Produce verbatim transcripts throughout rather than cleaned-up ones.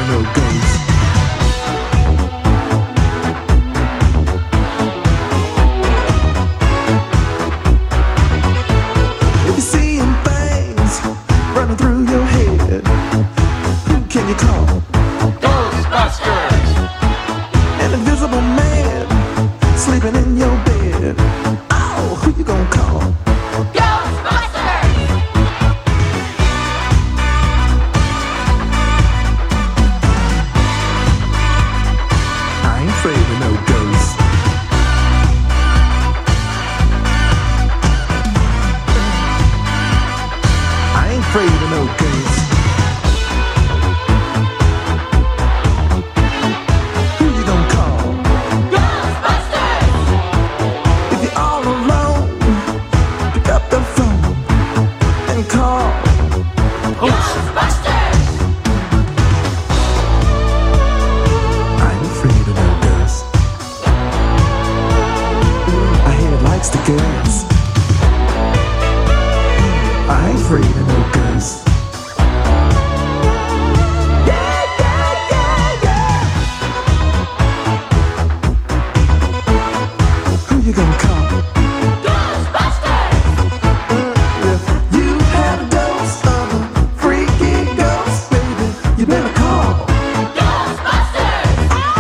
of no ghosts. If you're seeing things running through your head, who can you call? Ghostbusters! An invisible man sleeping in your bed. Oh, who you gonna call? Ghostbusters! I ain't afraid of no ghosts. I ain't afraid of no ghosts. Who you gonna call? Ghostbusters! If you're all alone, pick up the phone and call. Ghostbusters! I ain't afraid of no ghosts. My head likes the gas. I ain't afraid of no ghosts. Yeah, yeah, yeah, yeah. Who you gonna call? Ghostbusters! If you had a dose of a freaky ghost, baby, you better call. Ghostbusters!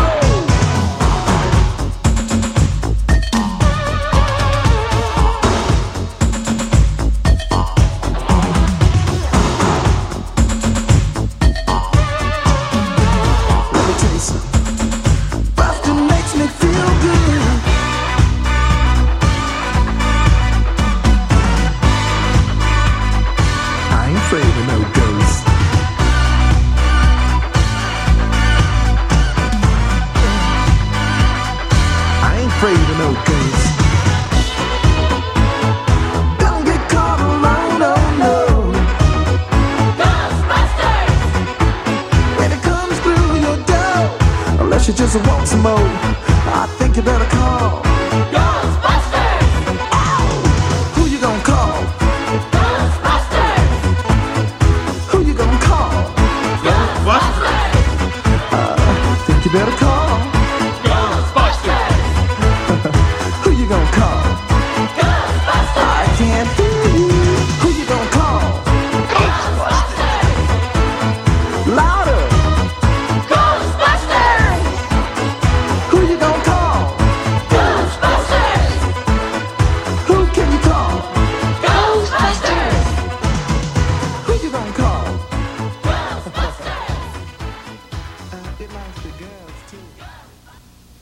Let me tell you something. Buster makes me feel good. I ain't afraid of no ghosts. I ain't afraid of no ghosts. Don't get caught alone, no, no. Ghostbusters! When it comes through your door, unless you just want some more, I think you better call. Ghostbusters!